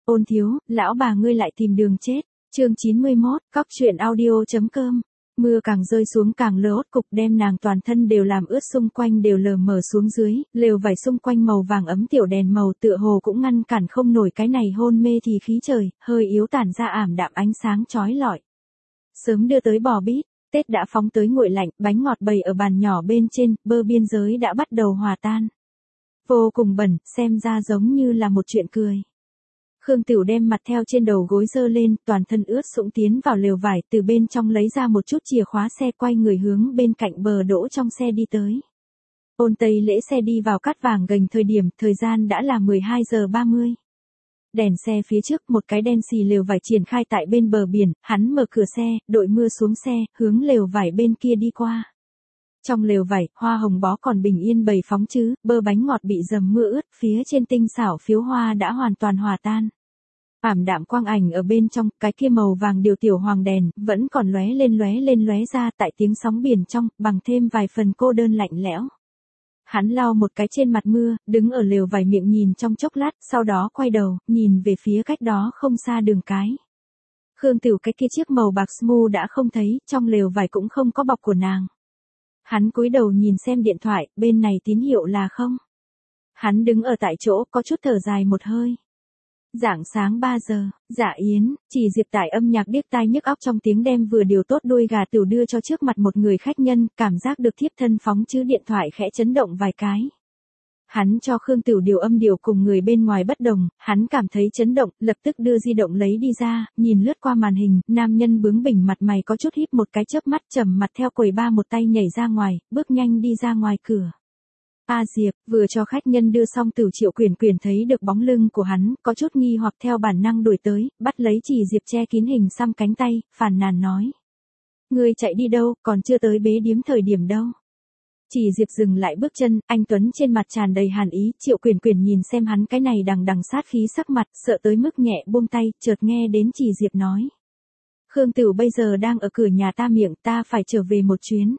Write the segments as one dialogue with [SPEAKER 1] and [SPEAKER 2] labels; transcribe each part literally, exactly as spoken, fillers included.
[SPEAKER 1] Ôn thiếu, lão bà ngươi lại tìm đường chết. Chương chín mươi mốt, cóc truyện audio.com. Mưa càng rơi xuống càng lỡ cục đem nàng toàn thân đều làm ướt, xung quanh đều lờ mờ xuống dưới, lều vải xung quanh màu vàng ấm tiểu đèn màu tựa hồ cũng ngăn cản không nổi cái này hôn mê thì khí trời, hơi yếu tản ra ảm đạm ánh sáng chói lọi. Sớm đưa tới bò bít, Tết đã phóng tới nguội lạnh, bánh ngọt bày ở bàn nhỏ bên trên, bơ biên giới đã bắt đầu hòa tan. Vô cùng bẩn, xem ra giống như là một chuyện cười. Khương Tửu đem mặt theo trên đầu gối dơ lên, toàn thân ướt sũng tiến vào lều vải, từ bên trong lấy ra một chút chìa khóa xe, quay người hướng bên cạnh bờ đỗ trong xe đi tới. Ôn Tây Lễ xe đi vào cát vàng gành thời điểm, thời gian đã là mười hai giờ ba mươi. Đèn xe phía trước, một cái đen xì lều vải triển khai tại bên bờ biển, hắn mở cửa xe, đội mưa xuống xe, hướng lều vải bên kia đi qua. Trong lều vải, hoa hồng bó còn bình yên bày phóng chứ, bơ bánh ngọt bị dầm mưa ướt, phía trên tinh xảo phiếu hoa đã hoàn toàn hòa tan. Ảm đạm quang ảnh ở bên trong, cái kia màu vàng điều tiểu hoàng đèn, vẫn còn lóe lên lóe lên lóe ra tại tiếng sóng biển trong, bằng thêm vài phần cô đơn lạnh lẽo. Hắn lau một cái trên mặt mưa, đứng ở lều vải miệng nhìn trong chốc lát, sau đó quay đầu, nhìn về phía cách đó không xa đường cái. Khương Tửu cái kia chiếc màu bạc smooth đã không thấy, trong lều vải cũng không có bọc của nàng. Hắn cúi đầu nhìn xem điện thoại, bên này tín hiệu là không. Hắn đứng ở tại chỗ, có chút thở dài một hơi. Rạng sáng ba giờ, Dạ Yến, Chỉ Diệp tải âm nhạc điếc tai nhức óc trong tiếng đem vừa điều tốt đuôi gà tửu đưa cho trước mặt một người khách nhân, cảm giác được thiếp thân phóng chứ điện thoại khẽ chấn động vài cái. Hắn cho Khương Tửu điều âm điều cùng người bên ngoài bất đồng, hắn cảm thấy chấn động, lập tức đưa di động lấy đi ra, nhìn lướt qua màn hình, nam nhân bướng bỉnh mặt mày có chút híp một cái chớp mắt, trầm mặt theo quầy ba một tay nhảy ra ngoài, bước nhanh đi ra ngoài cửa. A Diệp, vừa cho khách nhân đưa xong Tửu Triệu Quyền Quyền thấy được bóng lưng của hắn, có chút nghi hoặc theo bản năng đuổi tới, bắt lấy Chỉ Diệp che kín hình xăm cánh tay, phàn nàn nói. Ngươi chạy đi đâu, còn chưa tới bế điếm thời điểm đâu. Chỉ Diệp dừng lại bước chân, anh Tuấn trên mặt tràn đầy hàn ý, Triệu Quyền Quyền nhìn xem hắn cái này đằng đằng sát khí sắc mặt, sợ tới mức nhẹ buông tay, chợt nghe đến Chỉ Diệp nói. Khương Tửu bây giờ đang ở cửa nhà ta miệng, ta phải trở về một chuyến.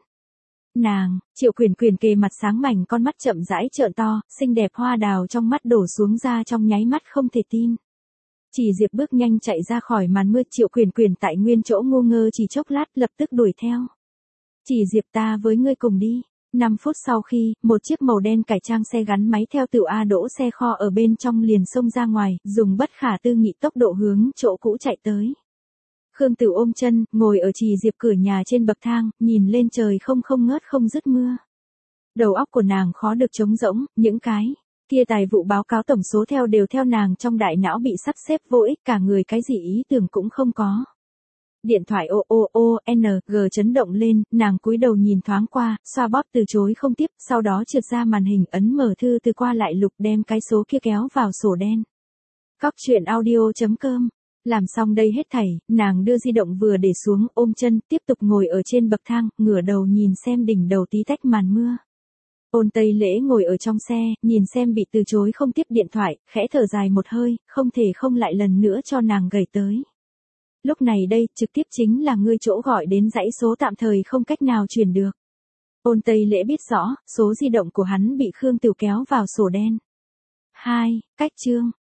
[SPEAKER 1] Nàng, Triệu Quyền Quyền kề mặt sáng mảnh, con mắt chậm rãi trợn to, xinh đẹp hoa đào trong mắt đổ xuống ra trong nháy mắt không thể tin. Chỉ Diệp bước nhanh chạy ra khỏi màn mưa, Triệu Quyền Quyền tại nguyên chỗ ngu ngơ chỉ chốc lát, lập tức đuổi theo. Chỉ Diệp, ta với ngươi cùng đi. năm phút sau khi, một chiếc màu đen cải trang xe gắn máy theo Tửu A đỗ xe kho ở bên trong liền xông ra ngoài, dùng bất khả tư nghị tốc độ hướng chỗ cũ chạy tới. Khương Tửu ôm chân, ngồi ở Chỉ Diệp cửa nhà trên bậc thang, nhìn lên trời không không ngớt không dứt mưa. Đầu óc của nàng khó được trống rỗng, những cái kia tài vụ báo cáo tổng số theo đều theo nàng trong đại não bị sắp xếp vô ích, cả người cái gì ý tưởng cũng không có. Điện thoại ô ô ô n g chấn động lên, nàng cúi đầu nhìn thoáng qua, xoa bóp từ chối không tiếp, sau đó trượt ra màn hình, ấn mở thư từ qua lại lục, đem cái số kia kéo vào sổ đen. Cóc truyện audio.com. Làm xong đây hết thảy, nàng đưa di động vừa để xuống, ôm chân, tiếp tục ngồi ở trên bậc thang, ngửa đầu nhìn xem đỉnh đầu tí tách màn mưa. Ôn Tây Lễ ngồi ở trong xe, nhìn xem bị từ chối không tiếp điện thoại, khẽ thở dài một hơi, không thể không lại lần nữa cho nàng gửi tới. Lúc này đây, trực tiếp chính là ngươi chỗ gọi đến dãy số tạm thời không cách nào truyền được. Ôn Tây Lễ biết rõ, số di động của hắn bị Khương Tửu kéo vào sổ đen. hai. Cách chương.